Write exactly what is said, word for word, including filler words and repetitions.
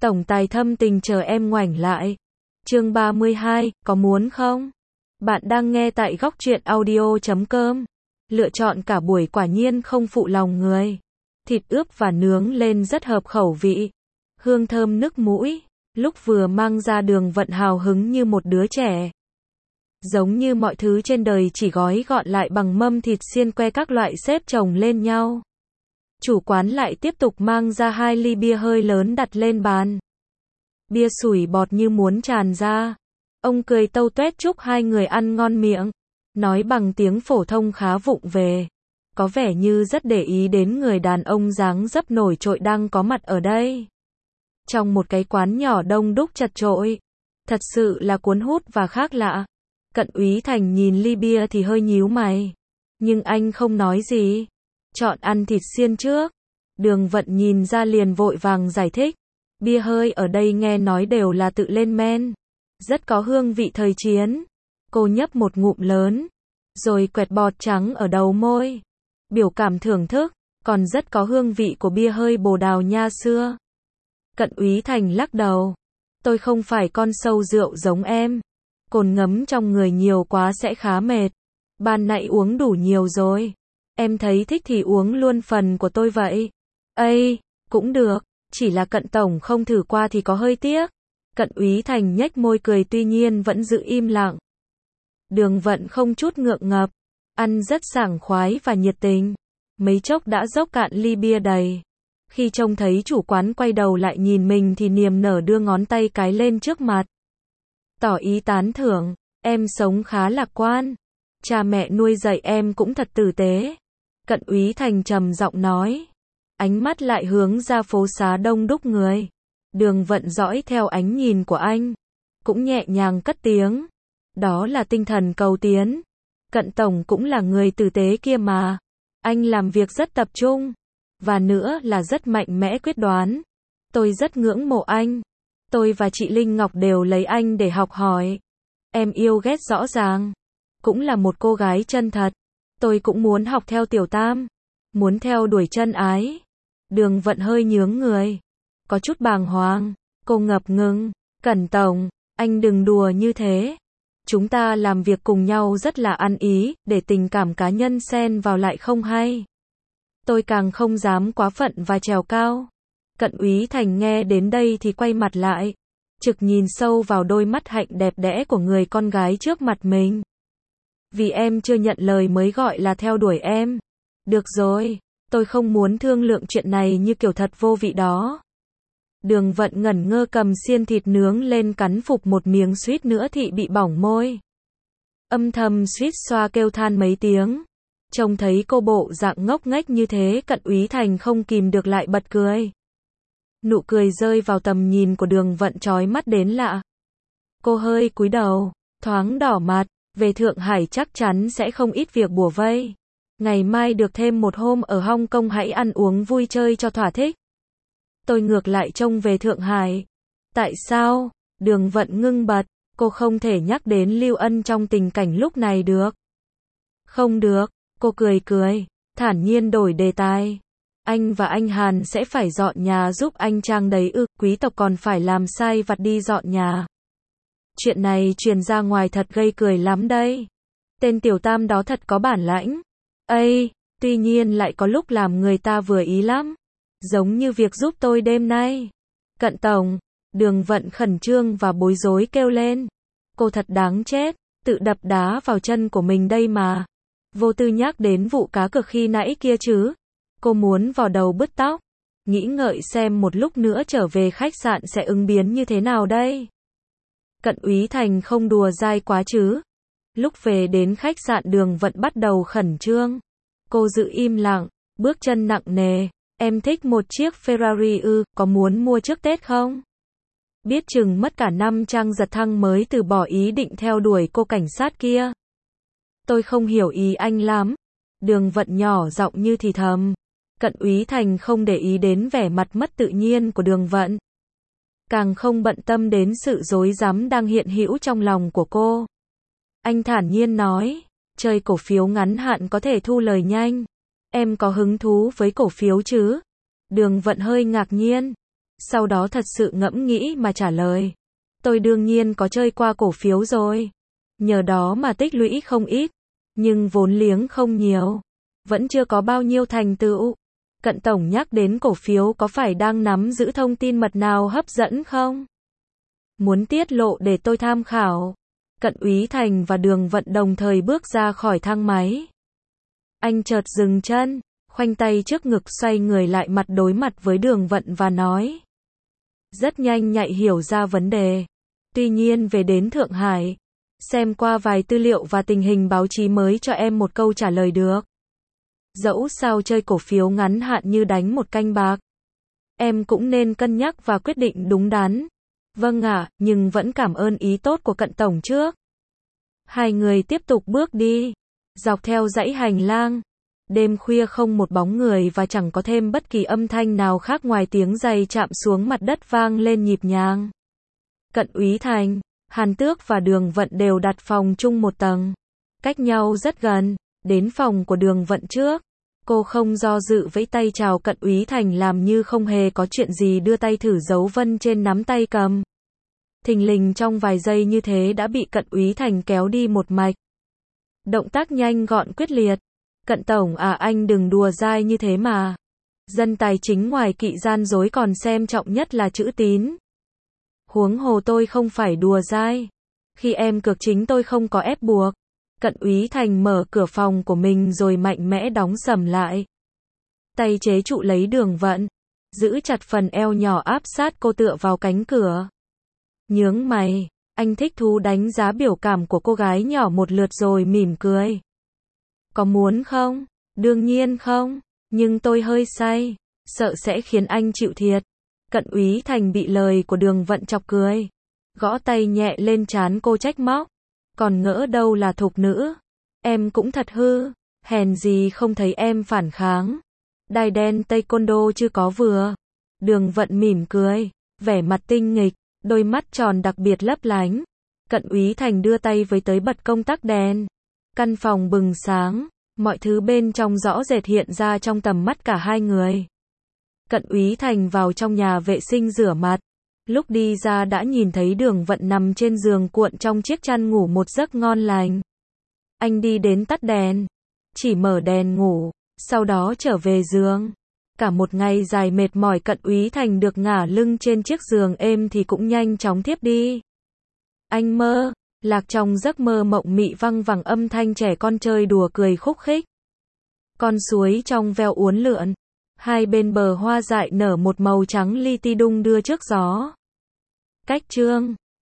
Tổng tài thâm tình chờ em ngoảnh lại. Chương ba mươi hai, có muốn không? Bạn đang nghe tại góc truyện audio chấm com. Lựa chọn cả buổi quả nhiên không phụ lòng người. Thịt ướp và nướng lên rất hợp khẩu vị. Hương thơm nức mũi. Lúc vừa mang ra Đường Vận hào hứng như một đứa trẻ. Giống như mọi thứ trên đời chỉ gói gọn lại bằng mâm thịt xiên que các loại xếp chồng lên nhau. Chủ quán lại tiếp tục mang ra hai ly bia hơi lớn đặt lên bàn. Bia sủi bọt như muốn tràn ra. Ông cười tâu tuét chúc hai người ăn ngon miệng. Nói bằng tiếng phổ thông khá vụng về. Có vẻ như rất để ý đến người đàn ông dáng dấp nổi trội đang có mặt ở đây. Trong một cái quán nhỏ đông đúc chật chội. Thật sự là cuốn hút và khác lạ. Cận Úy Thành nhìn ly bia thì hơi nhíu mày. Nhưng anh không nói gì. Chọn ăn thịt xiên trước. Đường Vận nhìn ra liền vội vàng giải thích. Bia hơi ở đây nghe nói đều là tự lên men. Rất có hương vị thời chiến. Cô nhấp một ngụm lớn. Rồi quẹt bọt trắng ở đầu môi. Biểu cảm thưởng thức. Còn rất có hương vị của bia hơi Bồ Đào Nha xưa. Cận Úy Thành lắc đầu. Tôi không phải con sâu rượu giống em. Cồn ngấm trong người nhiều quá sẽ khá mệt. Ban nãy uống đủ nhiều rồi. Em thấy thích thì uống luôn phần của tôi vậy. Ây, cũng được. Chỉ là Cận tổng không thử qua thì có hơi tiếc. Cận Úy Thành nhếch môi cười tuy nhiên vẫn giữ im lặng. Đường Vận không chút ngượng ngập. Ăn rất sảng khoái và nhiệt tình. Mấy chốc đã dốc cạn ly bia đầy. Khi trông thấy chủ quán quay đầu lại nhìn mình thì niềm nở đưa ngón tay cái lên trước mặt. Tỏ ý tán thưởng. Em sống khá lạc quan. Cha mẹ nuôi dạy em cũng thật tử tế. Cận Úy Thành trầm giọng nói. Ánh mắt lại hướng ra phố xá đông đúc người. Đường Vận dõi theo ánh nhìn của anh. Cũng nhẹ nhàng cất tiếng. Đó là tinh thần cầu tiến. Cận tổng cũng là người tử tế kia mà. Anh làm việc rất tập trung. Và nữa là rất mạnh mẽ quyết đoán. Tôi rất ngưỡng mộ anh. Tôi và chị Linh Ngọc đều lấy anh để học hỏi. Em yêu ghét rõ ràng. Cũng là một cô gái chân thật. Tôi cũng muốn học theo Tiểu Tam. Muốn theo đuổi chân ái. Đường Vận hơi nhướng người. Có chút bàng hoàng. Cô ngập ngừng. Cẩn tổng, anh đừng đùa như thế. Chúng ta làm việc cùng nhau rất là ăn ý, để tình cảm cá nhân xen vào lại không hay. Tôi càng không dám quá phận và trèo cao. Cận Úy Thành nghe đến đây thì quay mặt lại. Trực nhìn sâu vào đôi mắt hạnh đẹp đẽ của người con gái trước mặt mình. Vì em chưa nhận lời mới gọi là theo đuổi em. Được rồi, tôi không muốn thương lượng chuyện này như kiểu thật vô vị đó. Đường Vận ngẩn ngơ cầm xiên thịt nướng lên cắn phụp một miếng suýt nữa thì bị bỏng môi. Âm thầm suýt xoa kêu than mấy tiếng. Trông thấy cô bộ dạng ngốc nghếch như thế Cận Úy Thành không kìm được lại bật cười. Nụ cười rơi vào tầm nhìn của Đường Vận chói mắt đến lạ. Cô hơi cúi đầu, thoáng đỏ mặt. Về Thượng Hải chắc chắn sẽ không ít việc bủa vây. Ngày mai được thêm một hôm ở Hong Kong hãy ăn uống vui chơi cho thỏa thích. Tôi ngược lại trông về Thượng Hải. Tại sao? Đường Vận ngưng bật. Cô không thể nhắc đến Lưu Ân trong tình cảnh lúc này được. Không được. Cô cười cười. Thản nhiên đổi đề tài. Anh và anh Hàn sẽ phải dọn nhà giúp anh Trang đấy ư. Quý tộc còn phải làm sai vặt đi dọn nhà. Chuyện này truyền ra ngoài thật gây cười lắm đây. Tên Tiểu Tam đó thật có bản lãnh. Ây, tuy nhiên lại có lúc làm người ta vừa ý lắm. Giống như việc giúp tôi đêm nay. Cận tổng, Đường Vận khẩn trương và bối rối kêu lên. Cô thật đáng chết, tự đập đá vào chân của mình đây mà. Vô tư nhắc đến vụ cá cược khi nãy kia chứ. Cô muốn vò đầu bứt tóc. Nghĩ ngợi xem một lúc nữa trở về khách sạn sẽ ứng biến như thế nào đây. Cận Úy Thành không đùa dai quá chứ. Lúc về đến khách sạn Đường Vận bắt đầu khẩn trương. Cô giữ im lặng, bước chân nặng nề. Em thích một chiếc Ferrari ư, có muốn mua trước Tết không? Biết chừng mất cả năm Trang Giật Thăng mới từ bỏ ý định theo đuổi cô cảnh sát kia. Tôi không hiểu ý anh lắm. Đường Vận nhỏ giọng như thì thầm. Cận Úy Thành không để ý đến vẻ mặt mất tự nhiên của Đường Vận. Càng không bận tâm đến sự rối rắm đang hiện hữu trong lòng của cô. Anh thản nhiên nói, chơi cổ phiếu ngắn hạn có thể thu lời nhanh. Em có hứng thú với cổ phiếu chứ? Đường Vận hơi ngạc nhiên. Sau đó thật sự ngẫm nghĩ mà trả lời. Tôi đương nhiên có chơi qua cổ phiếu rồi. Nhờ đó mà tích lũy không ít. Nhưng vốn liếng không nhiều. Vẫn chưa có bao nhiêu thành tựu. Cận tổng nhắc đến cổ phiếu có phải đang nắm giữ thông tin mật nào hấp dẫn không? Muốn tiết lộ để tôi tham khảo. Cận Úy Thành và Đường Vận đồng thời bước ra khỏi thang máy. Anh chợt dừng chân, khoanh tay trước ngực xoay người lại mặt đối mặt với Đường Vận và nói. Rất nhanh nhạy hiểu ra vấn đề. Tuy nhiên về đến Thượng Hải, xem qua vài tư liệu và tình hình báo chí mới cho em một câu trả lời được. Dẫu sao chơi cổ phiếu ngắn hạn như đánh một canh bạc. Em cũng nên cân nhắc và quyết định đúng đắn. Vâng ạ, nhưng vẫn cảm ơn ý tốt của Cận tổng trước. Hai người tiếp tục bước đi, dọc theo dãy hành lang. Đêm khuya không một bóng người và chẳng có thêm bất kỳ âm thanh nào khác ngoài tiếng giày chạm xuống mặt đất vang lên nhịp nhàng. Cận Úy Thành, Hàn Tước và Đường Vận đều đặt phòng chung một tầng. Cách nhau rất gần, đến phòng của Đường Vận trước. Cô không do dự vẫy tay chào Cận Úy Thành làm như không hề có chuyện gì đưa tay thử dấu vân trên nắm tay cầm. Thình lình trong vài giây như thế đã bị Cận Úy Thành kéo đi một mạch. Động tác nhanh gọn quyết liệt. Cận tổng à anh đừng đùa dai như thế mà. Dân tài chính ngoài kỵ gian dối còn xem trọng nhất là chữ tín. Huống hồ tôi không phải đùa dai. Khi em cược chính tôi không có ép buộc. Cận Úy Thành mở cửa phòng của mình rồi mạnh mẽ đóng sầm lại. Tay chế trụ lấy Đường Vận, giữ chặt phần eo nhỏ áp sát cô tựa vào cánh cửa. Nhướng mày, anh thích thú đánh giá biểu cảm của cô gái nhỏ một lượt rồi mỉm cười. Có muốn không? Đương nhiên không, nhưng tôi hơi say, sợ sẽ khiến anh chịu thiệt. Cận Úy Thành bị lời của Đường Vận chọc cười, gõ tay nhẹ lên trán cô trách móc. Còn ngỡ đâu là thục nữ. Em cũng thật hư, hèn gì không thấy em phản kháng. Đai đen taekwondo chưa có vừa. Đường Vận mỉm cười, vẻ mặt tinh nghịch, đôi mắt tròn đặc biệt lấp lánh. Cận Úy Thành đưa tay với tới bật công tắc đèn. Căn phòng bừng sáng, mọi thứ bên trong rõ rệt hiện ra trong tầm mắt cả hai người. Cận Úy Thành vào trong nhà vệ sinh rửa mặt. Lúc đi ra đã nhìn thấy Đường Vận nằm trên giường cuộn trong chiếc chăn ngủ một giấc ngon lành. Anh đi đến tắt đèn, chỉ mở đèn ngủ, sau đó trở về giường. Cả một ngày dài mệt mỏi Cận Úy Thành được ngả lưng trên chiếc giường êm thì cũng nhanh chóng thiếp đi. Anh mơ, lạc trong giấc mơ mộng mị văng vẳng âm thanh trẻ con chơi đùa cười khúc khích. Con suối trong veo uốn lượn. Hai bên bờ hoa dại nở một màu trắng li ti đung đưa trước gió. Cách chương